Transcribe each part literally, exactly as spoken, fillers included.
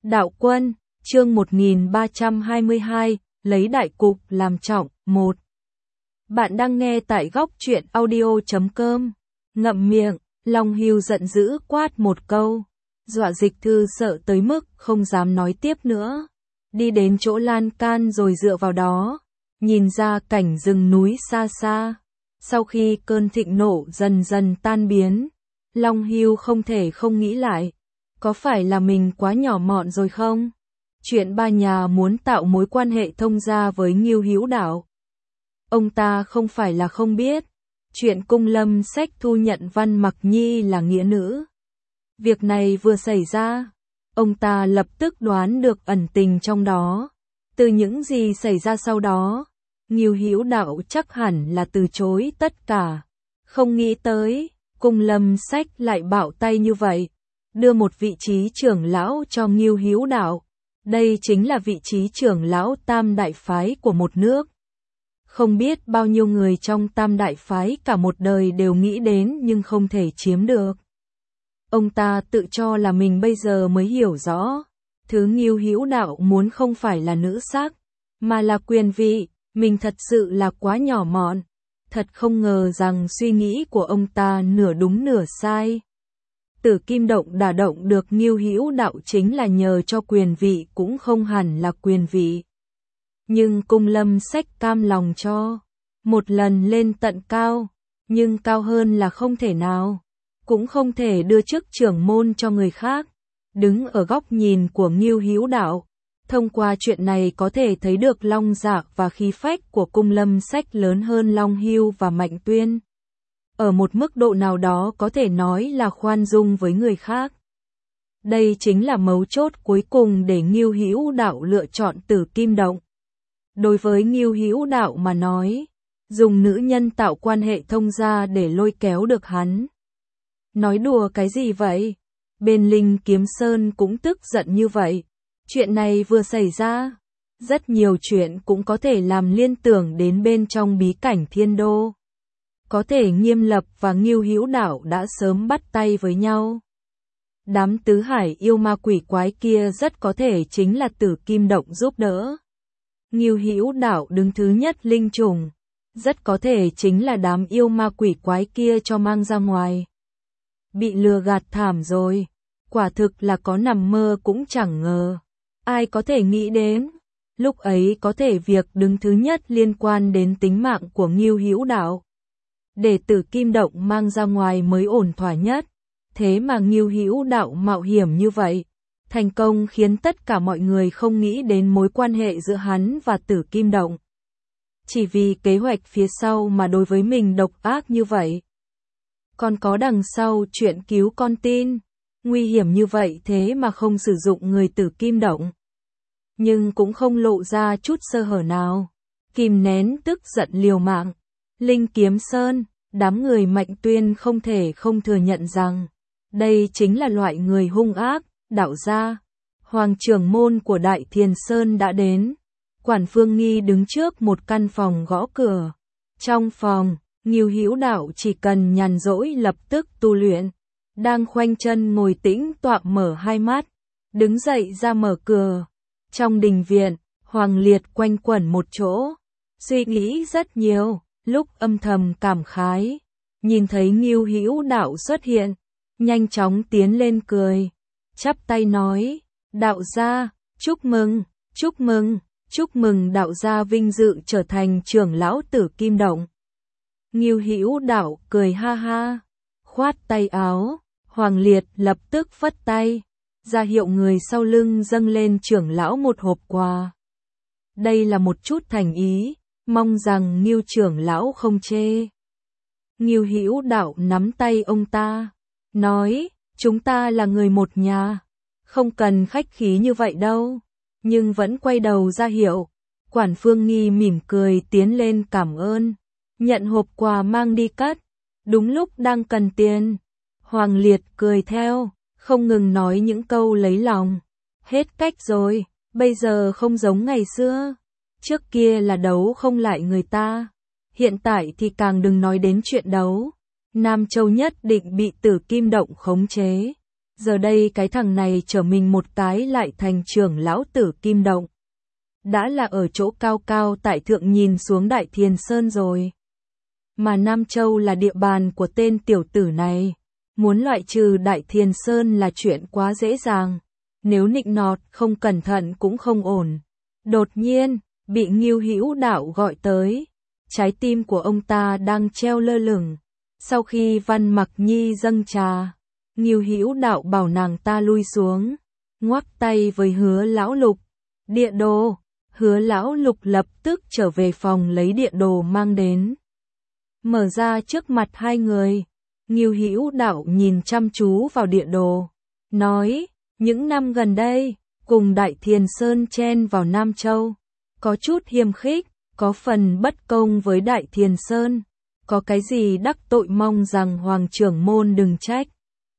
Đạo Quân, chương một nghìn ba trăm hai mươi hai, lấy đại cục làm trọng, một. Bạn đang nghe tại góc truyện audio chấm com. Ngậm miệng, Long Hưu giận dữ quát một câu, dọa Dịch Thư sợ tới mức không dám nói tiếp nữa. Đi đến chỗ lan can rồi dựa vào đó, nhìn ra cảnh rừng núi xa xa. Sau khi cơn thịnh nộ dần dần tan biến, Long Hưu không thể không nghĩ lại, có phải là mình quá nhỏ mọn rồi không? Chuyện ba nhà muốn tạo mối quan hệ thông gia với Ngưu Hữu Đạo. Ông ta không phải là không biết, chuyện Cung Lâm Sách thu nhận Văn Mặc Nhi là nghĩa nữ. Việc này vừa xảy ra, ông ta lập tức đoán được ẩn tình trong đó. Từ những gì xảy ra sau đó, Ngưu Hữu Đạo chắc hẳn là từ chối tất cả. Không nghĩ tới, Cung Lâm Sách lại bạo tay như vậy, đưa một vị trí trưởng lão cho Ngưu Hữu Đạo. Đây chính là vị trí trưởng lão Tam Đại Phái của một nước. Không biết bao nhiêu người trong Tam Đại Phái cả một đời đều nghĩ đến nhưng không thể chiếm được. Ông ta tự cho là mình bây giờ mới hiểu rõ, thứ Ngưu Hữu Đạo muốn không phải là nữ sắc, mà là quyền vị. Mình thật sự là quá nhỏ mọn, thật không ngờ rằng suy nghĩ của ông ta nửa đúng nửa sai. Tử Kim Động đả động được Ngưu Hữu Đạo chính là nhờ cho quyền vị cũng không hẳn là quyền vị. Nhưng Cung Lâm Sách cam lòng cho, một lần lên tận cao, nhưng cao hơn là không thể nào, cũng không thể đưa chức trưởng môn cho người khác. Đứng ở góc nhìn của Ngưu Hữu Đạo, thông qua chuyện này có thể thấy được Long Dạ và khí phách của Cung Lâm Sách lớn hơn Long Hưu và Mạnh Tuyên. Ở một mức độ nào đó có thể nói là khoan dung với người khác. Đây chính là mấu chốt cuối cùng để Ngưu Hữu Đạo lựa chọn Tử Kim Động. Đối với Ngưu Hữu Đạo mà nói, dùng nữ nhân tạo quan hệ thông gia để lôi kéo được hắn. Nói đùa cái gì vậy? Bên Linh Kiếm Sơn cũng tức giận như vậy. Chuyện này vừa xảy ra, rất nhiều chuyện cũng có thể làm liên tưởng đến bên trong bí cảnh Thiên Đô. Có thể Nghiêm Lập và Ngưu Hữu Đạo đã sớm bắt tay với nhau. Đám tứ hải yêu ma quỷ quái kia rất có thể chính là Tử Kim Động giúp đỡ. Ngưu Hữu Đạo đứng thứ nhất linh trùng, rất có thể chính là đám yêu ma quỷ quái kia cho mang ra ngoài. Bị lừa gạt thảm rồi, quả thực là có nằm mơ cũng chẳng ngờ. Ai có thể nghĩ đến, lúc ấy có thể việc đứng thứ nhất liên quan đến tính mạng của Ngưu Hữu Đạo. Để Tử Kim Động mang ra ngoài mới ổn thỏa nhất, thế mà Ngưu Hữu Đạo mạo hiểm như vậy, thành công khiến tất cả mọi người không nghĩ đến mối quan hệ giữa hắn và Tử Kim Động. Chỉ vì kế hoạch phía sau mà đối với mình độc ác như vậy. Còn có đằng sau chuyện cứu con tin, nguy hiểm như vậy thế mà không sử dụng người Tử Kim Động. Nhưng cũng không lộ ra chút sơ hở nào, kìm nén tức giận liều mạng. Linh Kiếm Sơn, đám người Mạnh Tuyên không thể không thừa nhận rằng, đây chính là loại người hung ác. Đạo gia, Hoàng trưởng môn của Đại Thiền Sơn đã đến. Quản Phương Nghi đứng trước một căn phòng gõ cửa. Trong phòng, Ngưu Hữu Đạo chỉ cần nhàn rỗi lập tức tu luyện. Đang khoanh chân ngồi tĩnh tọa mở hai mắt, đứng dậy ra mở cửa. Trong đình viện, Hoàng Liệt quanh quẩn một chỗ, suy nghĩ rất nhiều, lúc âm thầm cảm khái. Nhìn thấy Ngưu Hữu Đạo xuất hiện, nhanh chóng tiến lên cười, chắp tay nói, đạo gia, chúc mừng, chúc mừng, chúc mừng đạo gia vinh dự trở thành trưởng lão Tử Kim Động. Ngưu Hữu Đạo cười ha ha, khoát tay áo, Hoàng Liệt lập tức phất tay, ra hiệu người sau lưng dâng lên trưởng lão một hộp quà. Đây là một chút thành ý, mong rằng Ngưu trưởng lão không chê. Ngưu Hữu Đạo nắm tay ông ta, nói, chúng ta là người một nhà, không cần khách khí như vậy đâu, nhưng vẫn quay đầu ra hiệu. Quản Phương Nghi mỉm cười tiến lên cảm ơn, nhận hộp quà mang đi cất. Đúng lúc đang cần tiền, Hoàng Liệt cười theo, không ngừng nói những câu lấy lòng. Hết cách rồi, bây giờ không giống ngày xưa. Trước kia là đấu không lại người ta, hiện tại thì càng đừng nói đến chuyện đấu. Nam Châu nhất định bị Tử Kim Động khống chế. Giờ đây cái thằng này trở mình một cái lại thành trưởng lão Tử Kim Động. Đã là ở chỗ cao cao tại thượng nhìn xuống Đại Thiền Sơn rồi. Mà Nam Châu là địa bàn của tên tiểu tử này. Muốn loại trừ Đại Thiền Sơn là chuyện quá dễ dàng. Nếu nịnh nọt không cẩn thận cũng không ổn. Đột nhiên, bị Ngưu Hữu Đạo gọi tới. Trái tim của ông ta đang treo lơ lửng. Sau khi Văn Mặc Nhi dâng trà, Ngưu Hữu Đạo bảo nàng ta lui xuống. Ngoắc tay với Hứa Lão Lục. Địa đồ. Hứa Lão Lục lập tức trở về phòng lấy địa đồ mang đến. Mở ra trước mặt hai người. Ngưu Hữu Đạo nhìn chăm chú vào địa đồ. Nói, những năm gần đây, cùng Đại Thiền Sơn chen vào Nam Châu. Có chút hiềm khích, có phần bất công với Đại Thiền Sơn. Có cái gì đắc tội mong rằng Hoàng trưởng môn đừng trách.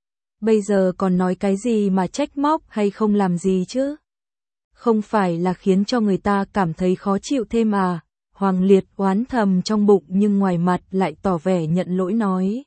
Bây giờ còn nói cái gì mà trách móc hay không làm gì chứ? Không phải là khiến cho người ta cảm thấy khó chịu thêm à? Hoàng Liệt oán thầm trong bụng nhưng ngoài mặt lại tỏ vẻ nhận lỗi nói.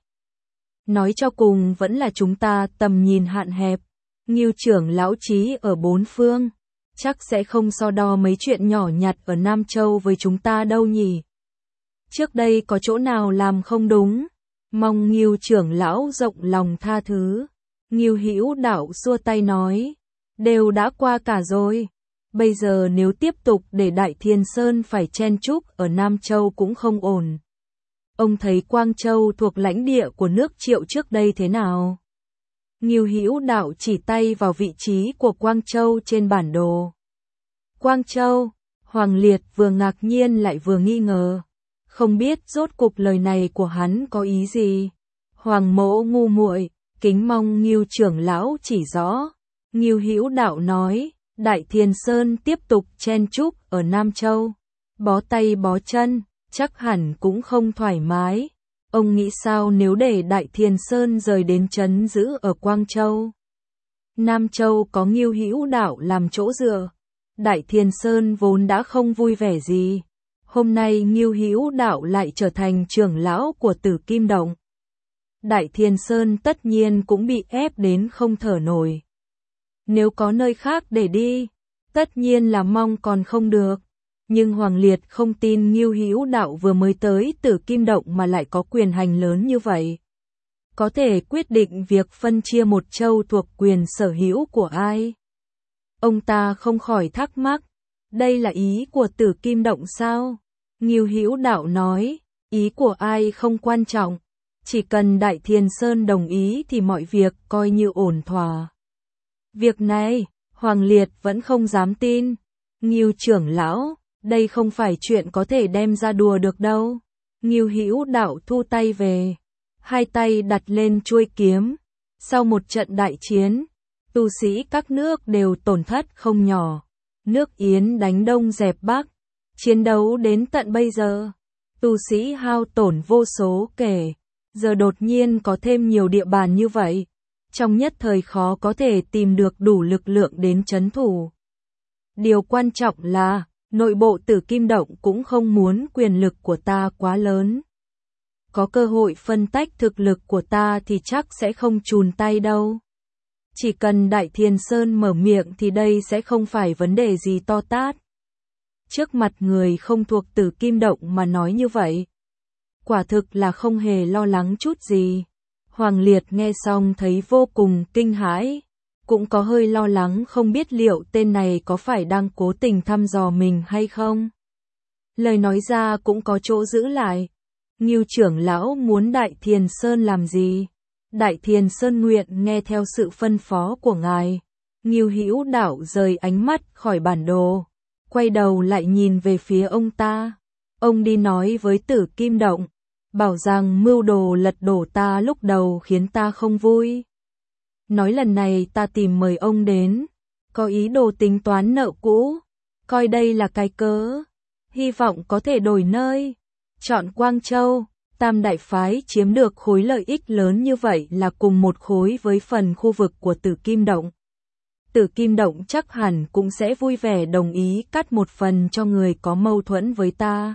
Nói cho cùng vẫn là chúng ta tầm nhìn hạn hẹp. Ngưu trưởng lão trí ở bốn phương. Chắc sẽ không so đo mấy chuyện nhỏ nhặt ở Nam Châu với chúng ta đâu nhỉ. Trước đây có chỗ nào làm không đúng. Mong Ngưu trưởng lão rộng lòng tha thứ. Ngưu Hữu Đạo xua tay nói. Đều đã qua cả rồi. Bây giờ nếu tiếp tục để Đại Thiền Sơn phải chen chúc ở Nam Châu cũng không ổn. Ông thấy Quang Châu thuộc lãnh địa của nước Triệu trước đây thế nào? Ngưu Hữu Đạo chỉ tay vào vị trí của Quang Châu trên bản đồ. Quang Châu, Hoàng Liệt vừa ngạc nhiên lại vừa nghi ngờ. Không biết rốt cục lời này của hắn có ý gì. Hoàng mỗ ngu muội, kính mong Ngưu trưởng lão chỉ rõ. Ngưu Hữu Đạo nói, Đại Thiền Sơn tiếp tục chen chúc ở Nam Châu. Bó tay bó chân, chắc hẳn cũng không thoải mái. Ông nghĩ sao nếu để Đại Thiền Sơn rời đến trấn giữ ở Quang Châu? Nam Châu có Ngưu Hữu Đạo làm chỗ dựa. Đại Thiền Sơn vốn đã không vui vẻ gì. Hôm nay Ngưu Hữu Đạo lại trở thành trưởng lão của Tử Kim Động. Đại Thiền Sơn tất nhiên cũng bị ép đến không thở nổi. Nếu có nơi khác để đi, tất nhiên là mong còn không được. Nhưng Hoàng Liệt không tin Ngưu Hữu Đạo vừa mới tới Tử Kim Động mà lại có quyền hành lớn như vậy. Có thể quyết định việc phân chia một châu thuộc quyền sở hữu của ai. Ông ta không khỏi thắc mắc, đây là ý của Tử Kim Động sao? Ngưu Hữu Đạo nói, ý của ai không quan trọng, chỉ cần Đại Thiền Sơn đồng ý thì mọi việc coi như ổn thỏa. Việc này, Hoàng Liệt vẫn không dám tin. Ngưu trưởng lão, đây không phải chuyện có thể đem ra đùa được đâu. Ngưu Hữu Đạo thu tay về, hai tay đặt lên chuôi kiếm. Sau một trận đại chiến, tu sĩ các nước đều tổn thất không nhỏ. Nước Yến đánh Đông dẹp Bắc, chiến đấu đến tận bây giờ, tu sĩ hao tổn vô số kể. Giờ đột nhiên có thêm nhiều địa bàn như vậy, trong nhất thời khó có thể tìm được đủ lực lượng đến trấn thủ. Điều quan trọng là, nội bộ Tử Kim Động cũng không muốn quyền lực của ta quá lớn. Có cơ hội phân tách thực lực của ta thì chắc sẽ không chùn tay đâu. Chỉ cần Đại Thiền Sơn mở miệng thì đây sẽ không phải vấn đề gì to tát. Trước mặt người không thuộc Tử Kim Động mà nói như vậy, quả thực là không hề lo lắng chút gì. Hoàng Liệt nghe xong thấy vô cùng kinh hãi, cũng có hơi lo lắng không biết liệu tên này có phải đang cố tình thăm dò mình hay không. Lời nói ra cũng có chỗ giữ lại. Ngưu trưởng lão muốn Đại Thiền Sơn làm gì? Đại Thiền Sơn nguyện nghe theo sự phân phó của ngài. Ngưu Hữu Đạo rời ánh mắt khỏi bản đồ, quay đầu lại nhìn về phía ông ta. Ông đi nói với Tử Kim Động, bảo rằng mưu đồ lật đổ ta lúc đầu khiến ta không vui. Nói lần này ta tìm mời ông đến, có ý đồ tính toán nợ cũ, coi đây là cái cớ, hy vọng có thể đổi nơi. Chọn Quang Châu, Tam Đại Phái chiếm được khối lợi ích lớn như vậy là cùng một khối với phần khu vực của Tử Kim Động. Tử Kim Động chắc hẳn cũng sẽ vui vẻ đồng ý cắt một phần cho người có mâu thuẫn với ta.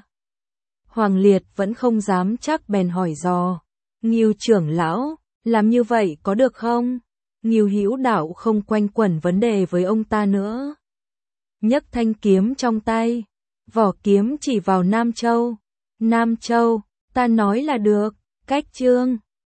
Hoàng Liệt vẫn không dám chắc bèn hỏi dò. Ngưu trưởng lão, làm như vậy có được không? Ngưu Hữu Đạo không quanh quẩn vấn đề với ông ta nữa. Nhấc thanh kiếm trong tay, vỏ kiếm chỉ vào Nam Châu. Nam Châu, ta nói là được, cách chương